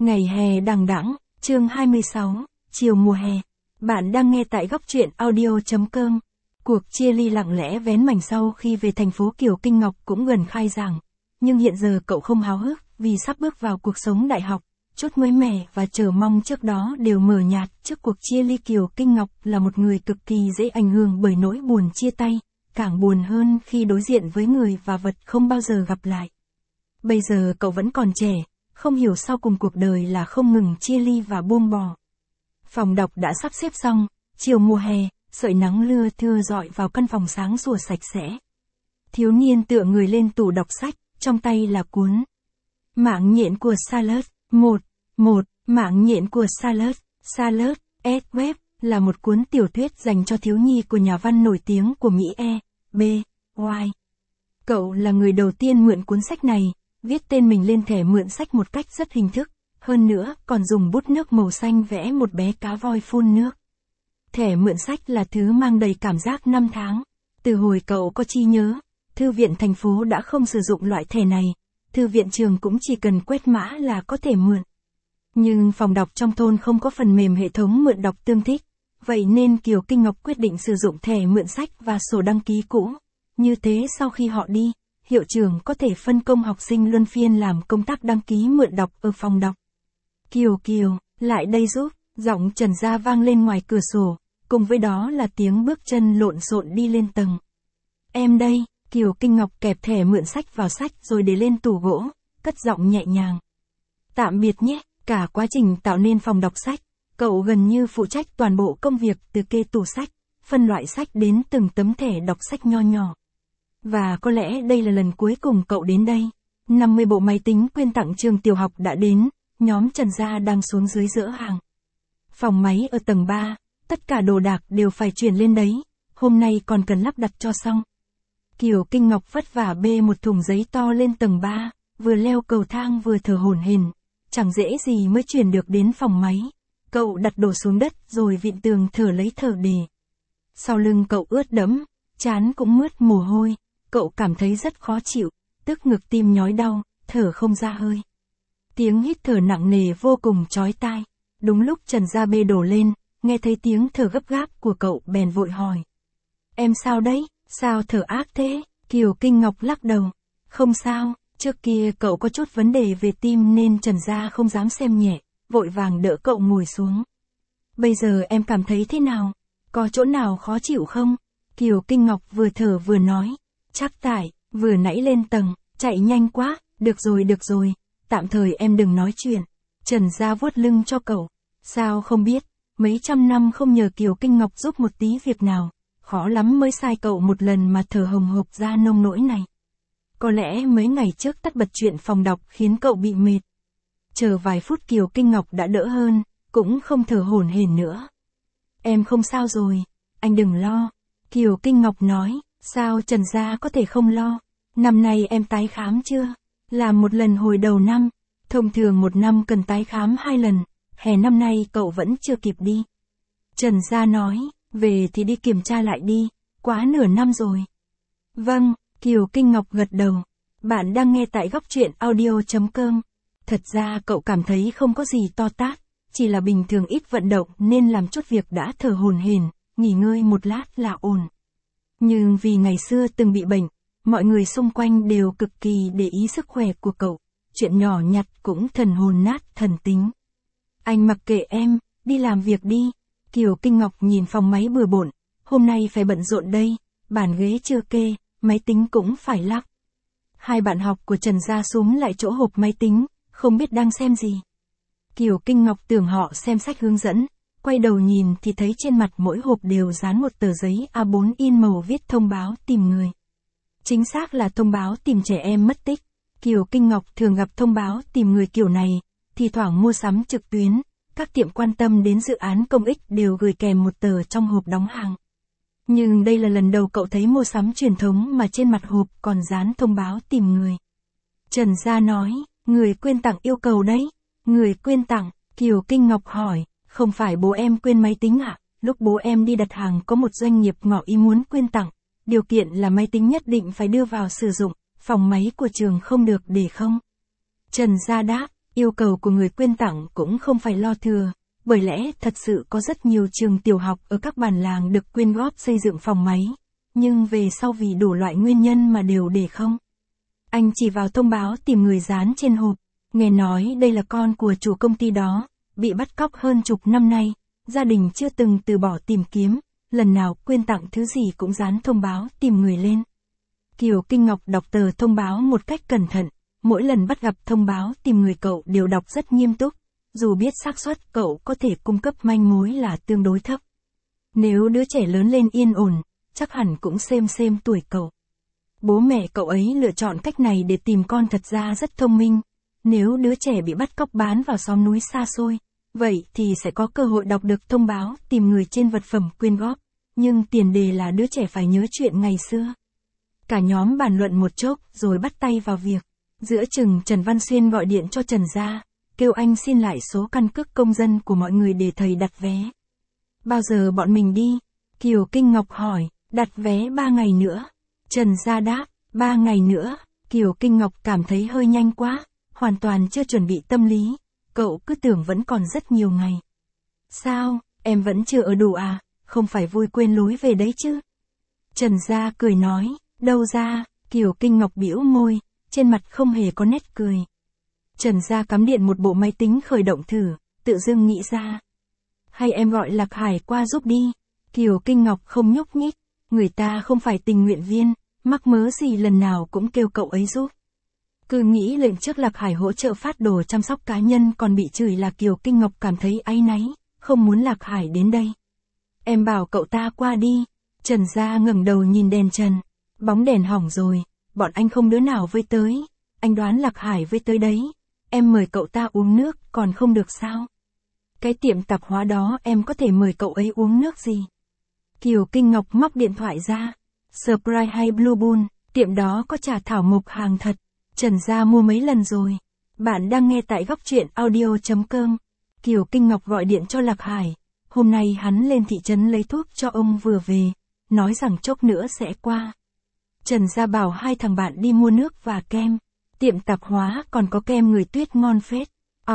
Ngày hè đằng đẵng, chương 26, chiều mùa hè. Bạn đang nghe tại góc truyện audio.com. Cuộc chia ly lặng lẽ vén mảnh sau khi về thành phố Kiều Kinh Ngọc cũng gần khai giảng. Nhưng hiện giờ cậu không háo hức vì sắp bước vào cuộc sống đại học. Chút mới mẻ và chờ mong trước đó đều mờ nhạt trước cuộc chia ly. Kiều Kinh Ngọc là một người cực kỳ dễ ảnh hưởng bởi nỗi buồn chia tay, càng buồn hơn khi đối diện với người và vật không bao giờ gặp lại. Bây giờ cậu vẫn còn trẻ, không hiểu sau cùng cuộc đời là không ngừng chia ly và buông bỏ. Phòng đọc đã sắp xếp xong, chiều mùa hè, sợi nắng lưa thưa rọi vào căn phòng sáng sủa sạch sẽ. Thiếu niên tựa người lên tủ đọc sách, trong tay là cuốn Mạng nhện của Charlotte. Mạng nhện của Charlotte Web là một cuốn tiểu thuyết dành cho thiếu nhi của nhà văn nổi tiếng của Mỹ B. White. Cậu là người đầu tiên mượn cuốn sách này, viết tên mình lên thẻ mượn sách một cách rất hình thức, hơn nữa còn dùng bút nước màu xanh vẽ một bé cá voi phun nước. Thẻ mượn sách là thứ mang đầy cảm giác năm tháng. Từ hồi cậu có trí nhớ, thư viện thành phố đã không sử dụng loại thẻ này, thư viện trường cũng chỉ cần quét mã là có thể mượn. Nhưng phòng đọc trong thôn không có phần mềm hệ thống mượn đọc tương thích, vậy nên Kiều Kinh Ngọc quyết định sử dụng thẻ mượn sách và sổ đăng ký cũ. Như thế sau khi họ đi, hiệu trưởng có thể phân công học sinh luân phiên làm công tác đăng ký mượn đọc ở phòng đọc. Kiều, lại đây giúp, giọng Trần Gia vang lên ngoài cửa sổ, cùng với đó là tiếng bước chân lộn xộn đi lên tầng. Em đây, Kiều Kinh Ngọc kẹp thẻ mượn sách vào sách rồi để lên tủ gỗ, cất giọng nhẹ nhàng. Tạm biệt nhé, cả quá trình tạo nên phòng đọc sách, cậu gần như phụ trách toàn bộ công việc từ kê tủ sách, phân loại sách đến từng tấm thẻ đọc sách nho nhỏ. Và có lẽ đây là lần cuối cùng cậu đến đây. 50 bộ máy tính quyên tặng trường tiểu học đã đến, nhóm Trần Gia đang xuống dưới dỡ hàng. Phòng máy ở tầng 3, tất cả đồ đạc đều phải chuyển lên đấy, hôm nay còn cần lắp đặt cho xong. Kiều Kinh Ngọc vất vả bê một thùng giấy to lên tầng 3, vừa leo cầu thang vừa thở hổn hển, chẳng dễ gì mới chuyển được đến phòng máy. Cậu đặt đồ xuống đất rồi vịn tường thở lấy thở để. Sau lưng cậu ướt đẫm, trán cũng mướt mồ hôi. Cậu cảm thấy rất khó chịu, tức ngực tim nhói đau, thở không ra hơi. Tiếng hít thở nặng nề vô cùng chói tai. Đúng lúc Trần Gia bê đổ lên, nghe thấy tiếng thở gấp gáp của cậu bèn vội hỏi. Em sao đấy, sao thở ác thế? Kiều Kinh Ngọc lắc đầu. Không sao, trước kia cậu có chút vấn đề về tim nên Trần Gia không dám xem nhẹ, vội vàng đỡ cậu ngồi xuống. Bây giờ em cảm thấy thế nào? Có chỗ nào khó chịu không? Kiều Kinh Ngọc vừa thở vừa nói. Chắc tại, vừa nãy lên tầng, chạy nhanh quá, được rồi, tạm thời em đừng nói chuyện. Trần Gia vuốt lưng cho cậu. Sao không biết, mấy trăm năm không nhờ Kiều Kinh Ngọc giúp một tí việc nào, khó lắm mới sai cậu một lần mà thở hồng hộc ra nông nỗi này. Có lẽ mấy ngày trước tắt bật chuyện phòng đọc khiến cậu bị mệt. Chờ vài phút Kiều Kinh Ngọc đã đỡ hơn, cũng không thở hổn hển nữa. Em không sao rồi, anh đừng lo. Kiều Kinh Ngọc nói. Sao Trần Gia có thể không lo? Năm nay em tái khám chưa? Làm một lần hồi đầu năm. Thông thường một năm cần tái khám 2 lần. Hè năm nay cậu vẫn chưa kịp đi. Trần Gia nói, về thì đi kiểm tra lại đi. Quá nửa năm rồi. Vâng, Kiều Kinh Ngọc gật đầu. Bạn đang nghe tại góc truyện audio.com. Thật ra cậu cảm thấy không có gì to tát. Chỉ là bình thường ít vận động nên làm chút việc đã thở hổn hển, nghỉ ngơi một lát là ổn. Nhưng vì ngày xưa từng bị bệnh, mọi người xung quanh đều cực kỳ để ý sức khỏe của cậu, chuyện nhỏ nhặt cũng thần hồn nát thần tính. Anh mặc kệ em, đi làm việc đi. Kiều Kinh Ngọc nhìn phòng máy bừa bộn, hôm nay phải bận rộn đây, bàn ghế chưa kê, máy tính cũng phải lắp. Hai bạn học của Trần Gia súm lại chỗ hộp máy tính, không biết đang xem gì. Kiều Kinh Ngọc tưởng họ xem sách hướng dẫn. Quay đầu nhìn thì thấy trên mặt mỗi hộp đều dán một tờ giấy A4 in màu viết thông báo tìm người. Chính xác là thông báo tìm trẻ em mất tích. Kiều Kinh Ngọc thường gặp thông báo tìm người kiểu này, thì thoảng mua sắm trực tuyến, các tiệm quan tâm đến dự án công ích đều gửi kèm một tờ trong hộp đóng hàng. Nhưng đây là lần đầu cậu thấy mua sắm truyền thống mà trên mặt hộp còn dán thông báo tìm người. Trần Gia nói, người quyên tặng yêu cầu đấy. Người quyên tặng, Kiều Kinh Ngọc hỏi. Không phải bố em quên máy tính ạ? Lúc bố em đi đặt hàng có một doanh nghiệp ngỏ ý muốn quyên tặng, điều kiện là máy tính nhất định phải đưa vào sử dụng, phòng máy của trường không được để không. Trần Gia đáp, Yêu cầu của người quyên tặng cũng không phải lo thừa, bởi lẽ thật sự có rất nhiều trường tiểu học ở các bản làng được quyên góp xây dựng phòng máy, nhưng về sau vì đủ loại nguyên nhân mà đều để không. Anh chỉ vào thông báo tìm người dán trên hộp, nghe nói đây là con của chủ công ty đó, bị bắt cóc hơn chục năm nay, gia đình chưa từng từ bỏ tìm kiếm, lần nào quyên tặng thứ gì cũng dán thông báo tìm người lên. Kiều Kinh Ngọc đọc tờ thông báo một cách cẩn thận, mỗi lần bắt gặp thông báo tìm người cậu đều đọc rất nghiêm túc, dù biết xác suất cậu có thể cung cấp manh mối là tương đối thấp. Nếu đứa trẻ lớn lên yên ổn, chắc hẳn cũng xem tuổi cậu. Bố mẹ cậu ấy lựa chọn cách này để tìm con thật ra rất thông minh. Nếu đứa trẻ bị bắt cóc bán vào xóm núi xa xôi, vậy thì sẽ có cơ hội đọc được thông báo tìm người trên vật phẩm quyên góp, nhưng tiền đề là đứa trẻ phải nhớ chuyện ngày xưa. Cả nhóm bàn luận một chốc rồi bắt tay vào việc. Giữa chừng Trần Văn Xuyên gọi điện cho Trần gia, kêu anh xin lại số căn cước công dân của mọi người để thầy đặt vé. Bao giờ bọn mình đi? Kiều Kinh Ngọc hỏi, đặt vé 3 ngày nữa. Trần gia đáp, 3 ngày nữa. Kiều Kinh Ngọc cảm thấy hơi nhanh quá, hoàn toàn chưa chuẩn bị tâm lý, cậu cứ tưởng vẫn còn rất nhiều ngày. Sao, em vẫn chưa ở đủ à, không phải vui quên lối về đấy chứ? Trần gia cười nói, đâu ra, Kiều Kinh Ngọc bĩu môi, trên mặt không hề có nét cười. Trần gia cắm điện một bộ máy tính khởi động thử, tự dưng nghĩ ra. Hay em gọi Lạc Hải qua giúp đi. Kiều Kinh Ngọc không nhúc nhích, người ta không phải tình nguyện viên, mắc mớ gì lần nào cũng kêu cậu ấy giúp. Cứ nghĩ lệnh trước Lạc Hải hỗ trợ phát đồ chăm sóc cá nhân còn bị chửi là Kiều Kinh Ngọc cảm thấy áy náy, không muốn Lạc Hải đến đây. Em bảo cậu ta qua đi. Trần gia ngẩng đầu nhìn đèn trần, bóng đèn hỏng rồi, bọn anh không đứa nào với tới, anh đoán Lạc Hải với tới đấy, em mời cậu ta uống nước còn không được sao? Cái tiệm tạp hóa đó em có thể mời cậu ấy uống nước gì? Kiều Kinh Ngọc móc điện thoại ra, Sprite hay Blue Bull, tiệm đó có trà thảo mộc hàng thật, Trần gia mua mấy lần rồi. Bạn đang nghe tại góc truyện audio.com. Kiều Kinh Ngọc gọi điện cho Lạc Hải, hôm nay hắn lên thị trấn lấy thuốc cho ông vừa về, nói rằng chốc nữa sẽ qua. Trần gia bảo hai thằng bạn đi mua nước và kem, tiệm tạp hóa còn có kem người Tuyết ngon phết.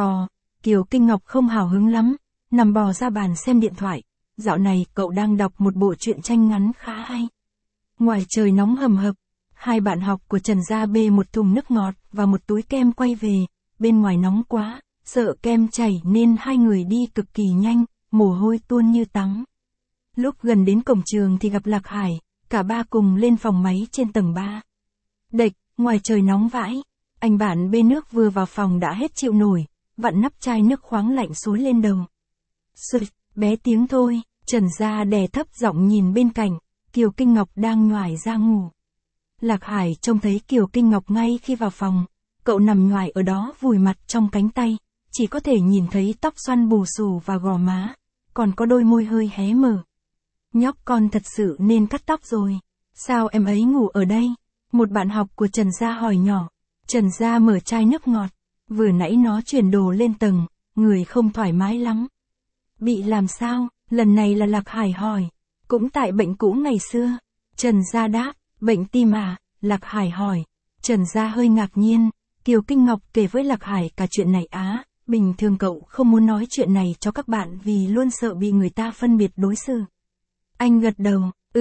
Kiều Kinh Ngọc không hào hứng lắm, nằm bò ra bàn xem điện thoại, dạo này cậu đang đọc một bộ truyện tranh ngắn khá hay. Ngoài trời nóng hầm hập, hai bạn học của Trần gia bê một thùng nước ngọt và một túi kem quay về, bên ngoài nóng quá, sợ kem chảy nên hai người đi cực kỳ nhanh, mồ hôi tuôn như tắm. Lúc gần đến cổng trường thì gặp Lạc Hải, cả ba cùng lên phòng máy trên tầng 3. Đệch, ngoài trời nóng vãi, anh bạn bê nước vừa vào phòng đã hết chịu nổi, vặn nắp chai nước khoáng lạnh xối lên đầu. Sụt, bé tiếng thôi, Trần gia đè thấp giọng nhìn bên cạnh, Kiều Kinh Ngọc đang nhoài ra ngủ. Lạc Hải trông thấy Kiều Kinh Ngọc ngay khi vào phòng, cậu nằm nhoài ở đó vùi mặt trong cánh tay, chỉ có thể nhìn thấy tóc xoăn bù xù và gò má, còn có đôi môi hơi hé mở. Nhóc con thật sự nên cắt tóc rồi. Sao em ấy ngủ ở đây? Một bạn học của Trần gia hỏi nhỏ. Trần gia mở chai nước ngọt. Vừa nãy nó chuyển đồ lên tầng, người không thoải mái lắm. Bị làm sao? Lần này là Lạc Hải hỏi. Cũng tại bệnh cũ ngày xưa. Trần gia đáp, bệnh tim à? Lạc Hải hỏi. Trần gia hơi ngạc nhiên. Kiều Kinh Ngọc kể với Lạc Hải cả chuyện này á. Bình thường cậu không muốn nói chuyện này cho các bạn vì luôn sợ bị người ta phân biệt đối xử. Anh gật đầu,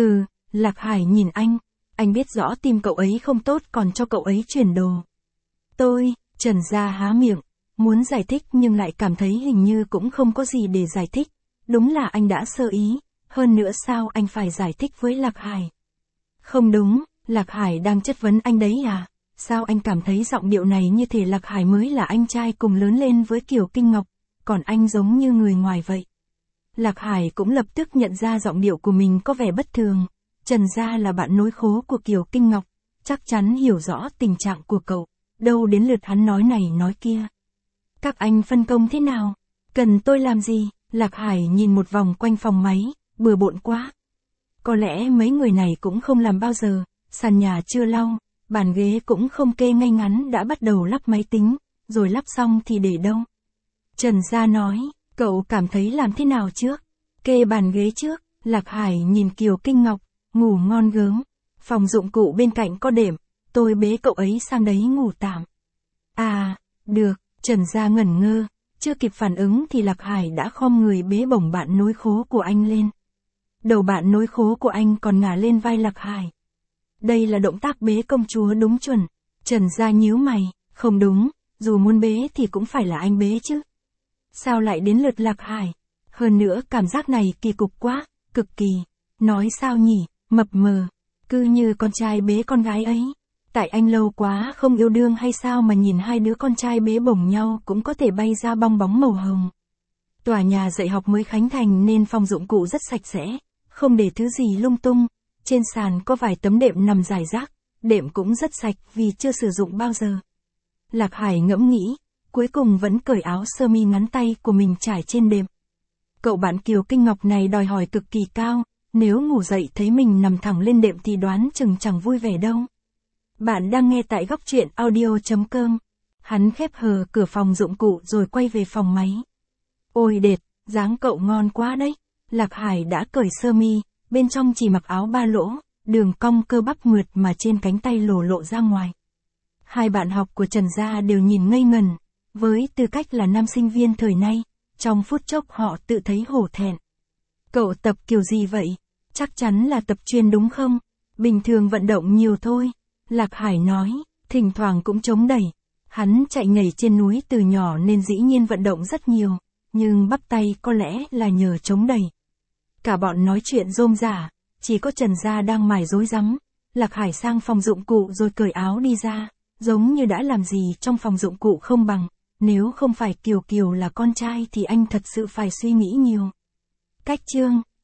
Lạc Hải nhìn anh biết rõ tim cậu ấy không tốt còn cho cậu ấy chuyển đồ. Trần gia há miệng, muốn giải thích nhưng lại cảm thấy hình như cũng không có gì để giải thích, đúng là anh đã sơ ý, hơn nữa sao anh phải giải thích với Lạc Hải? Không đúng, Lạc Hải đang chất vấn anh đấy à? Sao anh cảm thấy giọng điệu này như thể Lạc Hải mới là anh trai cùng lớn lên với Kiều Kinh Ngọc, còn anh giống như người ngoài vậy? Lạc Hải cũng lập tức nhận ra giọng điệu của mình có vẻ bất thường. Trần gia là bạn nối khố của Kiều Kinh Ngọc, chắc chắn hiểu rõ tình trạng của cậu, đâu đến lượt hắn nói này nói kia. Các anh phân công thế nào? Cần tôi làm gì? Lạc Hải nhìn một vòng quanh phòng máy, bừa bộn quá. Có lẽ mấy người này cũng không làm bao giờ, sàn nhà chưa lau, bàn ghế cũng không kê ngay ngắn đã bắt đầu lắp máy tính, rồi lắp xong thì để đâu? Trần gia nói. Cậu cảm thấy làm thế nào trước? Kê bàn ghế trước, Lạc Hải nhìn Kiều Kinh Ngọc, ngủ ngon gớm. Phòng dụng cụ bên cạnh có đệm, tôi bế cậu ấy sang đấy ngủ tạm. À, được, Trần Gia ngẩn ngơ, chưa kịp phản ứng thì Lạc Hải đã khom người bế bổng bạn nối khố của anh lên. Đầu bạn nối khố của anh còn ngả lên vai Lạc Hải. Đây là động tác bế công chúa đúng chuẩn. Trần Gia nhíu mày, không đúng, dù muốn bế thì cũng phải là anh bế chứ. Sao lại đến lượt Lạc Hải? Hơn nữa cảm giác này kỳ cục quá, cực kỳ. Nói sao nhỉ, mập mờ. Cứ như con trai bế con gái ấy. Tại anh lâu quá không yêu đương hay sao mà nhìn hai đứa con trai bế bổng nhau cũng có thể bay ra bong bóng màu hồng. Tòa nhà dạy học mới khánh thành nên phòng dụng cụ rất sạch sẽ, không để thứ gì lung tung. Trên sàn có vài tấm đệm nằm rải rác, đệm cũng rất sạch vì chưa sử dụng bao giờ. Lạc Hải ngẫm nghĩ, cuối cùng vẫn cởi áo sơ mi ngắn tay của mình trải trên đệm. Cậu bạn Kiều Kinh Ngọc này đòi hỏi cực kỳ cao, nếu ngủ dậy thấy mình nằm thẳng lên đệm thì đoán chừng chẳng vui vẻ đâu. Bạn đang nghe tại góc truyện audio.com. Hắn khép hờ cửa phòng dụng cụ rồi quay về phòng máy. Ôi đệt, dáng cậu ngon quá đấy. Lạc Hải đã cởi sơ mi, bên trong chỉ mặc áo ba lỗ, đường cong cơ bắp mượt mà trên cánh tay lộ ra ngoài. Hai bạn học của Trần Gia đều nhìn ngây ngần, với tư cách là nam sinh viên thời nay, trong phút chốc họ tự thấy hổ thẹn. Cậu tập kiểu gì vậy? Chắc chắn là tập chuyên đúng không? Bình thường vận động nhiều thôi. Lạc Hải nói, thỉnh thoảng cũng chống đẩy. Hắn chạy nhảy trên núi từ nhỏ nên dĩ nhiên vận động rất nhiều, nhưng bắp tay có lẽ là nhờ chống đẩy. Cả bọn nói chuyện rôm rả, chỉ có Trần Gia đang mải rối rắm. Lạc Hải sang phòng dụng cụ rồi cởi áo đi ra, giống như đã làm gì trong phòng dụng cụ không bằng. Nếu không phải Kiều Kiều là con trai thì anh thật sự phải suy nghĩ nhiều. Cách chương